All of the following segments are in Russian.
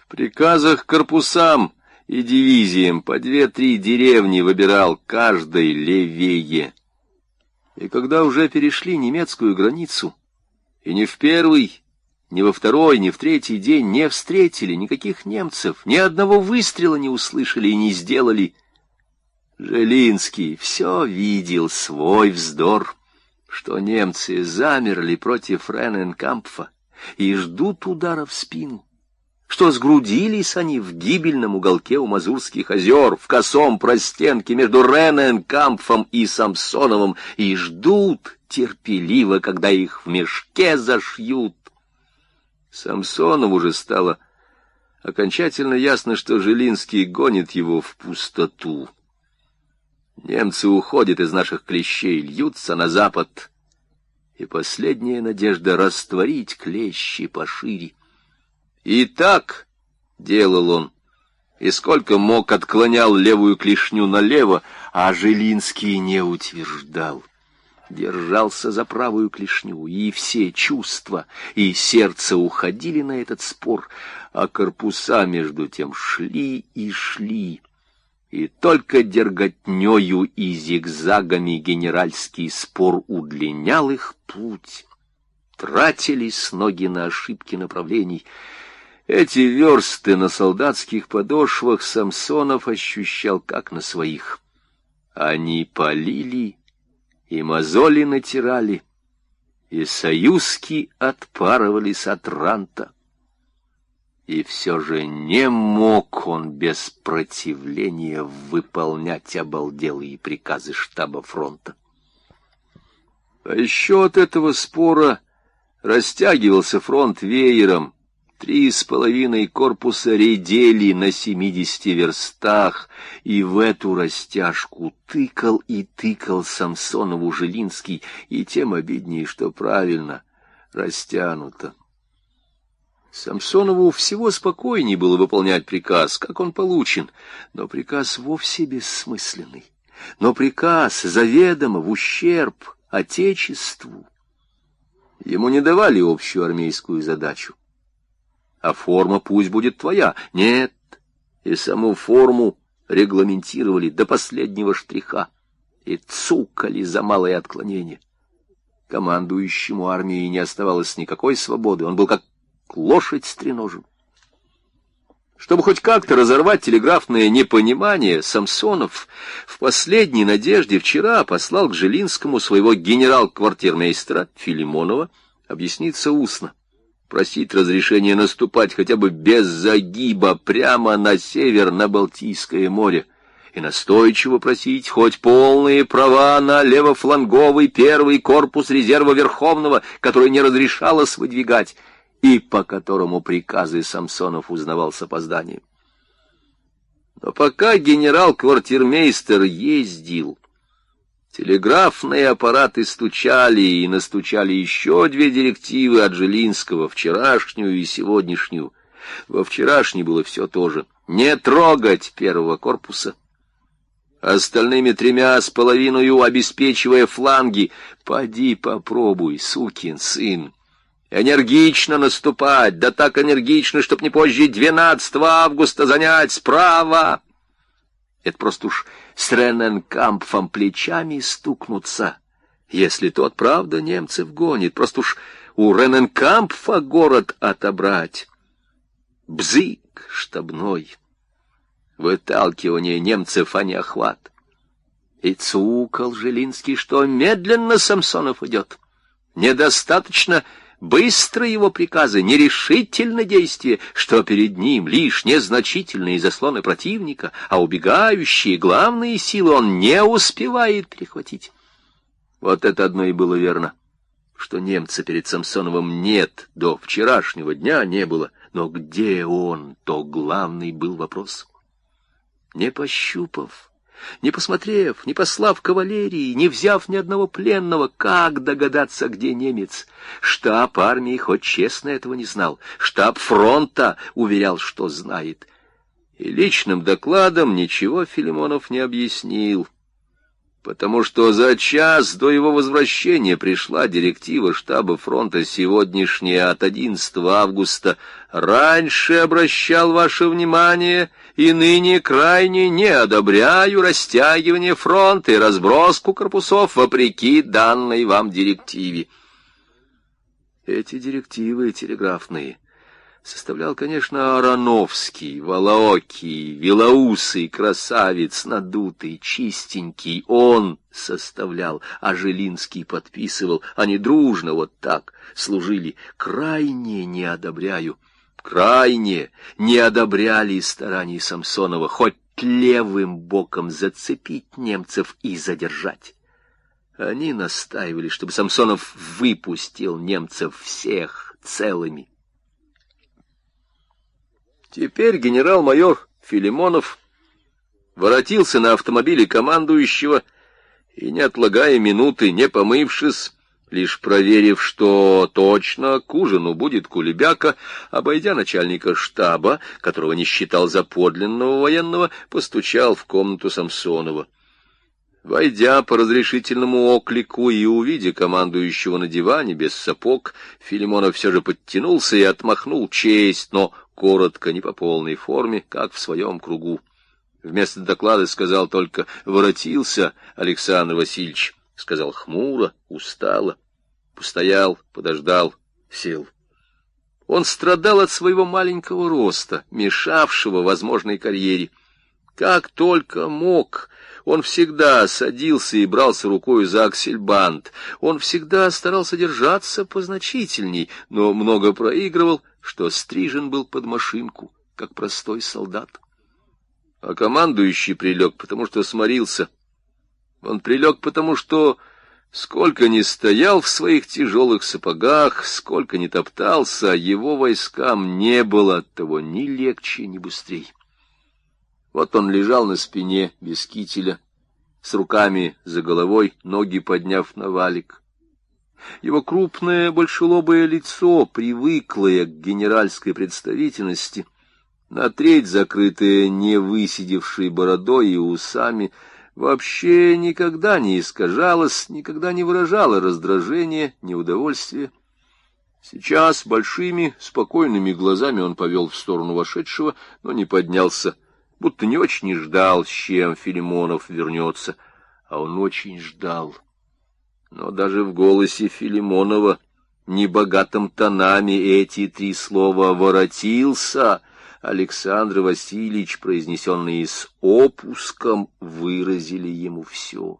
приказах корпусам и дивизиям по 2-3 деревни выбирал каждой левее. И когда уже перешли немецкую границу, и ни в первый, ни во второй, ни в третий день не встретили никаких немцев, ни одного выстрела не услышали и не сделали, Жилинский все видел свой вздор, что немцы замерли против Рененкампфа и ждут удара в спину, что сгрудились они в гибельном уголке у Мазурских озер, в косом простенке между Рененкампфом и Самсоновым, и ждут терпеливо, когда их в мешке зашьют. Самсонову же стало окончательно ясно, что Жилинский гонит его в пустоту. Немцы уходят из наших клещей, льются на запад, и последняя надежда растворить клещи пошире. И так делал он, и сколько мог отклонял левую клешню налево, а Жилинский не утверждал. Держался за правую клешню, и все чувства и сердце уходили на этот спор, а корпуса между тем шли и шли. И только дерготнёю и зигзагами генеральский спор удлинял их путь. Тратились ноги на ошибки направлений. Эти версты на солдатских подошвах Самсонов ощущал как на своих. Они палили и мозоли натирали, и союзки отпарывались от ранта. И все же не мог он без противления выполнять обалделые приказы штаба фронта. А еще от этого спора растягивался фронт веером. 3,5 корпуса редели на 70 верстах, и в эту растяжку тыкал и тыкал Самсонову Жилинский, и тем обиднее, что правильно растянуто. Самсонову всего спокойнее было выполнять приказ, как он получен, но приказ вовсе бессмысленный, но приказ заведомо в ущерб Отечеству. Ему не давали общую армейскую задачу, а форма пусть будет твоя. Нет, и саму форму регламентировали до последнего штриха и цукали за малое отклонение. Командующему армией не оставалось никакой свободы, он был как лошадь стреножен. Чтобы хоть как-то разорвать телеграфное непонимание, Самсонов в последней надежде вчера послал к Жилинскому своего генерал-квартирмейстера Филимонова объясниться устно, просить разрешения наступать хотя бы без загиба прямо на север, на Балтийское море, и настойчиво просить хоть полные права на левофланговый первый корпус резерва Верховного, который не разрешалось выдвигать, и по которому приказы Самсонов узнавал с опозданием. Но пока генерал-квартирмейстер ездил, телеграфные аппараты стучали, и настучали еще 2 директивы от Жилинского, вчерашнюю и сегодняшнюю. Во вчерашней было все то же: не трогать первого корпуса, остальными 3,5 обеспечивая фланги. Поди попробуй, сукин сын, энергично наступать, да так энергично, чтоб не позже 12 августа занять справа. Это просто уж с Рененкампфом плечами стукнуться, если тот, правда, немцев гонит. Просто уж у Рененкампфа город отобрать. Бзык штабной, выталкивание немцев, а не охват. И цукал Жилинский, что медленно Самсонов идет. Недостаточно быстро его приказы, нерешительно действие, что перед ним лишь незначительные заслоны противника, а убегающие главные силы он не успевает перехватить. Вот это одно и было верно, что немца перед Самсоновым нет, до вчерашнего дня не было. Но где он, то главный был вопрос. Не пощупав, не посмотрев, не послав кавалерии, не взяв ни одного пленного, как догадаться, где немец? Штаб армии хоть честно этого не знал, штаб фронта уверял, что знает. И личным докладом ничего Филимонов не объяснил. потому что за час до его возвращения пришла директива штаба фронта сегодняшняя от 11 августа. Раньше обращал ваше внимание и ныне крайне не одобряю растягивание фронта и разброску корпусов вопреки данной вам директиве. Эти директивы телеграфные составлял, конечно, Ароновский, Волоокий, Вилоусый, красавец, надутый, чистенький. Он составлял, а Жилинский подписывал. Они дружно вот так служили. Крайне не одобряю, крайне не одобряли стараний Самсонова хоть левым боком зацепить немцев и задержать. Они настаивали, чтобы Самсонов выпустил немцев всех целыми. Теперь генерал-майор Филимонов воротился на автомобиле командующего и, не отлагая минуты, не помывшись, лишь проверив, что точно к ужину будет кулебяка, обойдя начальника штаба, которого не считал за подлинного военного, постучал в комнату Самсонова. Войдя по разрешительному оклику и увидя командующего на диване без сапог, Филимонов все же подтянулся и отмахнул честь, но коротко, не по полной форме, как в своем кругу. Вместо доклада сказал только «воротился Александр Васильевич», сказал хмуро, устало, постоял, подождал, сел. Он страдал от своего маленького роста, мешавшего возможной карьере. Как только мог, он всегда садился и брался рукой за аксельбант. Он всегда старался держаться позначительней, но много проигрывал, что стрижен был под машинку, как простой солдат. А командующий прилег, потому что сморился. Он прилег, потому что, сколько ни стоял в своих тяжелых сапогах, сколько ни топтался, его войскам не было от того ни легче, ни быстрей. Вот он лежал на спине, без кителя, с руками за головой, ноги подняв на валик. Его крупное большелобое лицо, привыклое к генеральской представительности, на треть закрытое невысидевшей бородой и усами, вообще никогда не искажалось, никогда не выражало раздражения, неудовольствия. Сейчас большими, спокойными глазами он повел в сторону вошедшего, но не поднялся, будто не очень ждал, с чем Филимонов вернется, а он очень ждал. Но даже в голосе Филимонова, небогатым тонами, эти три слова «воротился» Александр Васильевич, произнесенные с опуском, выразили ему все.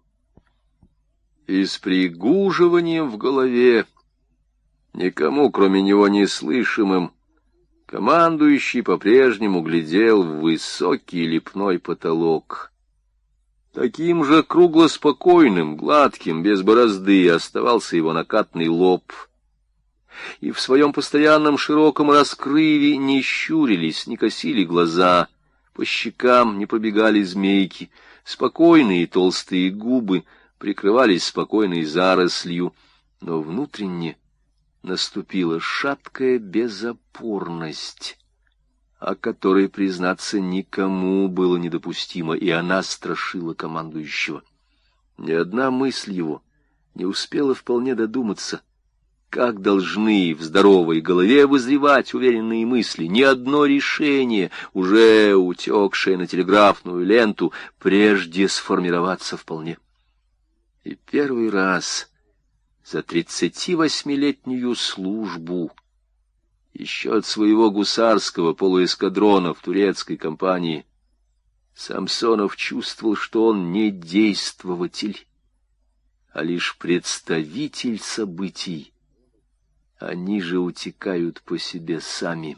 И с пригуживанием в голове, никому, кроме него, не слышимым, командующий по-прежнему глядел в высокий лепной потолок. Таким же круглоспокойным, гладким, без борозды оставался его накатный лоб. И в своем постоянном широком раскрыве не щурились, не косили глаза, по щекам не пробегали змейки, спокойные толстые губы прикрывались спокойной зарослью, но внутренне наступила шаткая безопорность, о которой, признаться, никому было недопустимо, и она страшила командующего. Ни одна мысль его не успела вполне додуматься, как должны в здоровой голове вызревать уверенные мысли. Ни одно решение, уже утекшее на телеграфную ленту, прежде сформироваться вполне. И первый раз за 38-летнюю службу, еще от своего гусарского полуэскадрона в турецкой компании, Самсонов чувствовал, что он не действователь, а лишь представитель событий. Они же утекают по себе сами.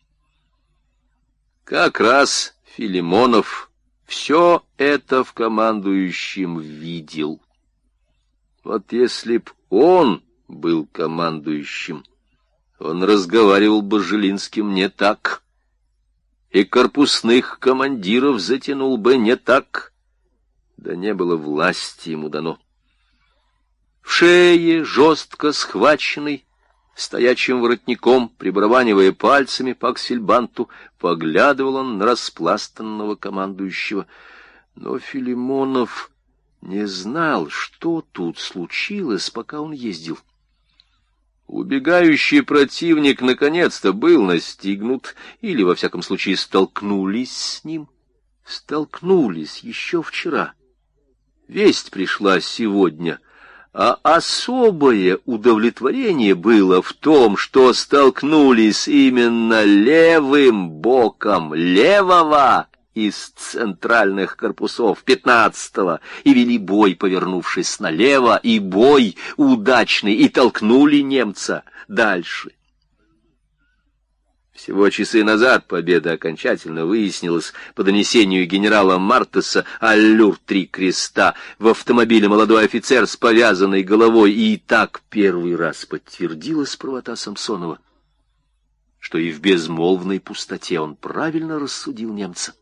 Как раз Филимонов все это в командующем видел. Вот если б он был командующим, он разговаривал бы с Жилинским не так, и корпусных командиров затянул бы не так, да не было власти ему дано. В шее, жестко схваченный, стоячим воротником, прибарабанивая пальцами по аксельбанту, поглядывал он на распластанного командующего. Но Филимонов не знал, что тут случилось, пока он ездил. Убегающий противник наконец-то был настигнут, или, во всяком случае, столкнулись с ним. Столкнулись еще вчера. Весть пришла сегодня, а особое удовлетворение было в том, что столкнулись именно левым боком левого из центральных корпусов 15-го и вели бой, повернувшись налево, и бой удачный, и толкнули немца дальше. Всего часы назад победа окончательно выяснилась по донесению генерала Мартеса, аллюр 3 креста, в автомобиле молодой офицер с повязанной головой, и так первый раз подтвердилась правота Самсонова, что и в безмолвной пустоте он правильно рассудил немца.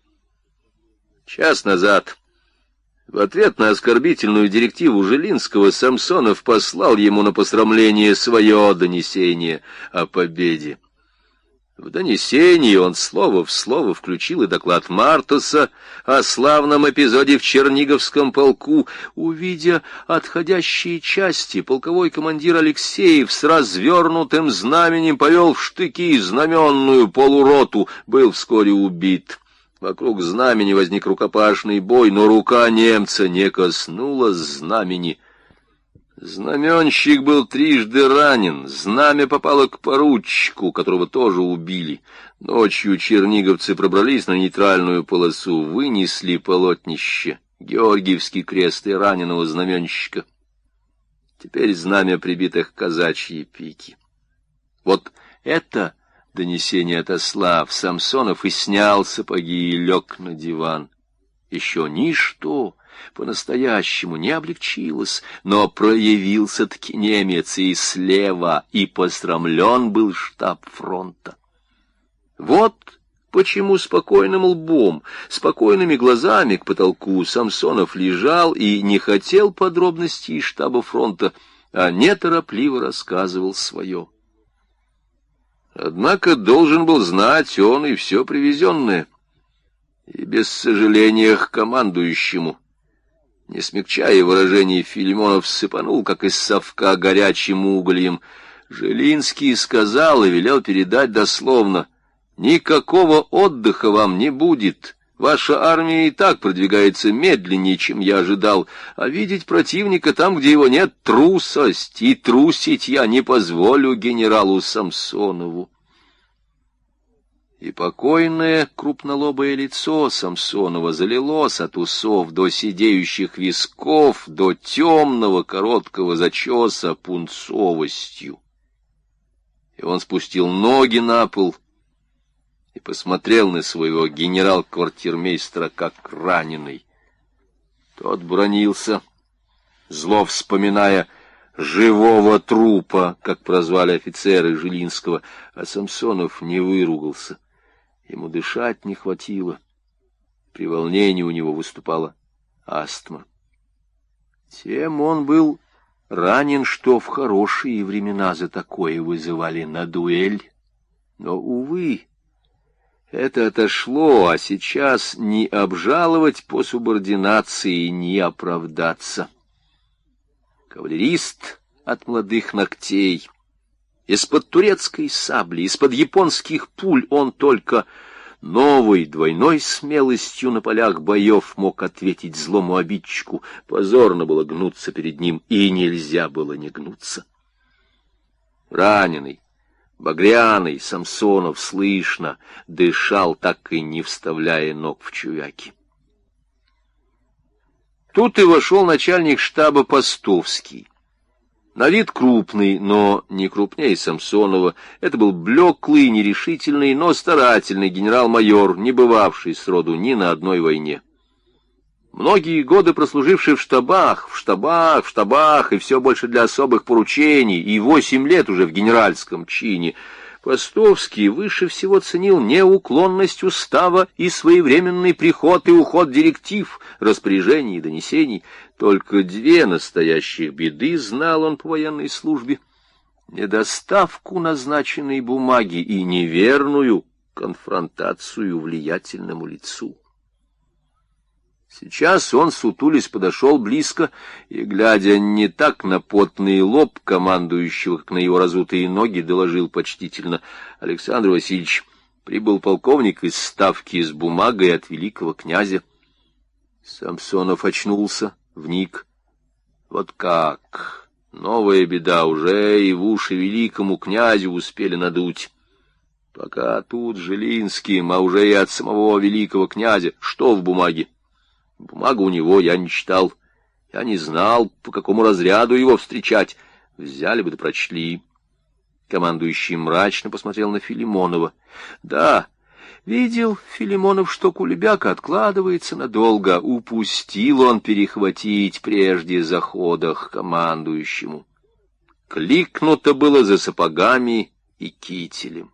Час назад, в ответ на оскорбительную директиву Жилинского, Самсонов послал ему на посрамление свое донесение о победе. В донесении он слово в слово включил и доклад Мартеса о славном эпизоде в Черниговском полку. Увидя отходящие части, полковой командир Алексеев с развернутым знаменем повел в штыки знаменную полуроту, был вскоре убит. Вокруг знамени возник рукопашный бой, но рука немца не коснулась знамени. Знаменщик был трижды ранен, знамя попало к поручику, которого тоже убили. Ночью черниговцы пробрались на нейтральную полосу, вынесли полотнище, Георгиевский крест и раненого знаменщика. Теперь знамя прибито к казачьей пике. Вот это донесение отослав, Самсонов и снял сапоги и лег на диван. Еще ничто по-настоящему не облегчилось, но проявился-таки немец и слева, и посрамлен был штаб фронта. Вот почему спокойным лбом, спокойными глазами к потолку Самсонов лежал и не хотел подробностей штаба фронта, а неторопливо рассказывал свое. Однако должен был знать он и все привезенное, и без сожаления к командующему. Не смягчая выражений, Филимонов сыпанул, как из совка, горячим угольем. Жилинский сказал и велел передать дословно: «Никакого отдыха вам не будет. Ваша армия и так продвигается медленнее, чем я ожидал, а видеть противника там, где его нет, трусость, и трусить я не позволю генералу Самсонову». И покойное крупнолобое лицо Самсонова залилось от усов до сидеющих висков, до темного короткого зачеса пунцовостью. И он спустил ноги на пол и посмотрел на своего генерал-квартирмейстера как раненый. Тот бранился, зло вспоминая живого трупа, как прозвали офицеры Жилинского, а Самсонов не выругался. Ему дышать не хватило. При волнении у него выступала астма. Тем он был ранен, что в хорошие времена за такое вызывали на дуэль. Но, увы, это отошло, а сейчас ни обжаловать по субординации, ни оправдаться. Кавалерист от молодых ногтей. Из-под турецкой сабли, из-под японских пуль он только новой двойной смелостью на полях боев мог ответить злому обидчику. Позорно было гнуться перед ним, и нельзя было не гнуться. Раненый, багряный Самсонов, слышно, дышал, так и не вставляя ног в чувяки. Тут и вошел начальник штаба Постовский. На вид крупный, но не крупнее Самсонова. Это был блеклый, нерешительный, но старательный генерал-майор, не бывавший сроду ни на одной войне. Многие годы прослуживший в штабах, и все больше для особых поручений, и 8 лет уже в генеральском чине, Постовский выше всего ценил неуклонность устава и своевременный приход и уход директив, распоряжений и донесений. Только 2 настоящих беды знал он по военной службе: недоставку назначенной бумаги и неверную конфронтацию влиятельному лицу. Сейчас он, сутулясь, подошел близко и, глядя не так на потный лоб командующего, как на его разутые ноги, доложил почтительно: Александр Васильевич, прибыл полковник из ставки с бумагой от великого князя. Самсонов очнулся, вник. Вот как! Новая беда, уже и в уши великому князю успели надуть. Пока тут Жилинским, а уже и от самого великого князя. Что в бумаге? Бумагу у него я не читал. Я не знал, по какому разряду его встречать. Взяли бы да прочли. Командующий мрачно посмотрел на Филимонова. Да, видел Филимонов, что Кулебяка откладывается надолго. Упустил он перехватить прежде захода к командующему. Кликнуто было за сапогами и кителем.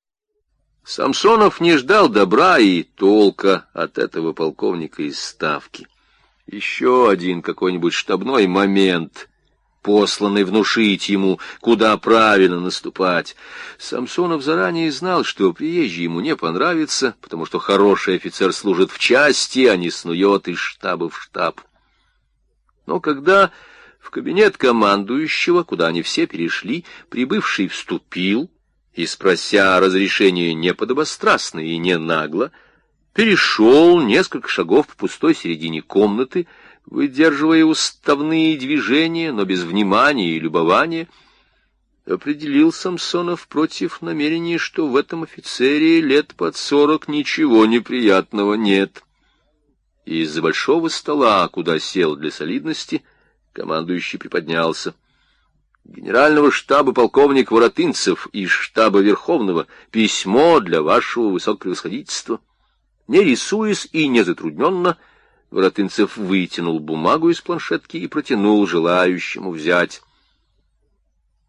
Самсонов не ждал добра и толка от этого полковника из ставки. Еще один какой-нибудь штабной момент, посланный внушить ему, куда правильно наступать. Самсонов заранее знал, что приезжий ему не понравится, потому что хороший офицер служит в части, а не снует из штаба в штаб. Но когда в кабинет командующего, куда они все перешли, прибывший вступил, и, спрося разрешения не подобострастно и не нагло, перешел несколько шагов по пустой середине комнаты, выдерживая уставные движения, но без внимания и любования, определил Самсонов против намерения, что в этом офицере лет под 40 ничего неприятного нет. Из-за большого стола, куда сел для солидности, командующий приподнялся. Генерального штаба полковник Воротынцев из штаба Верховного, письмо для вашего высокопревосходительства. Не рисуясь и не затрудненно, Воротынцев вытянул бумагу из планшетки и протянул желающему взять.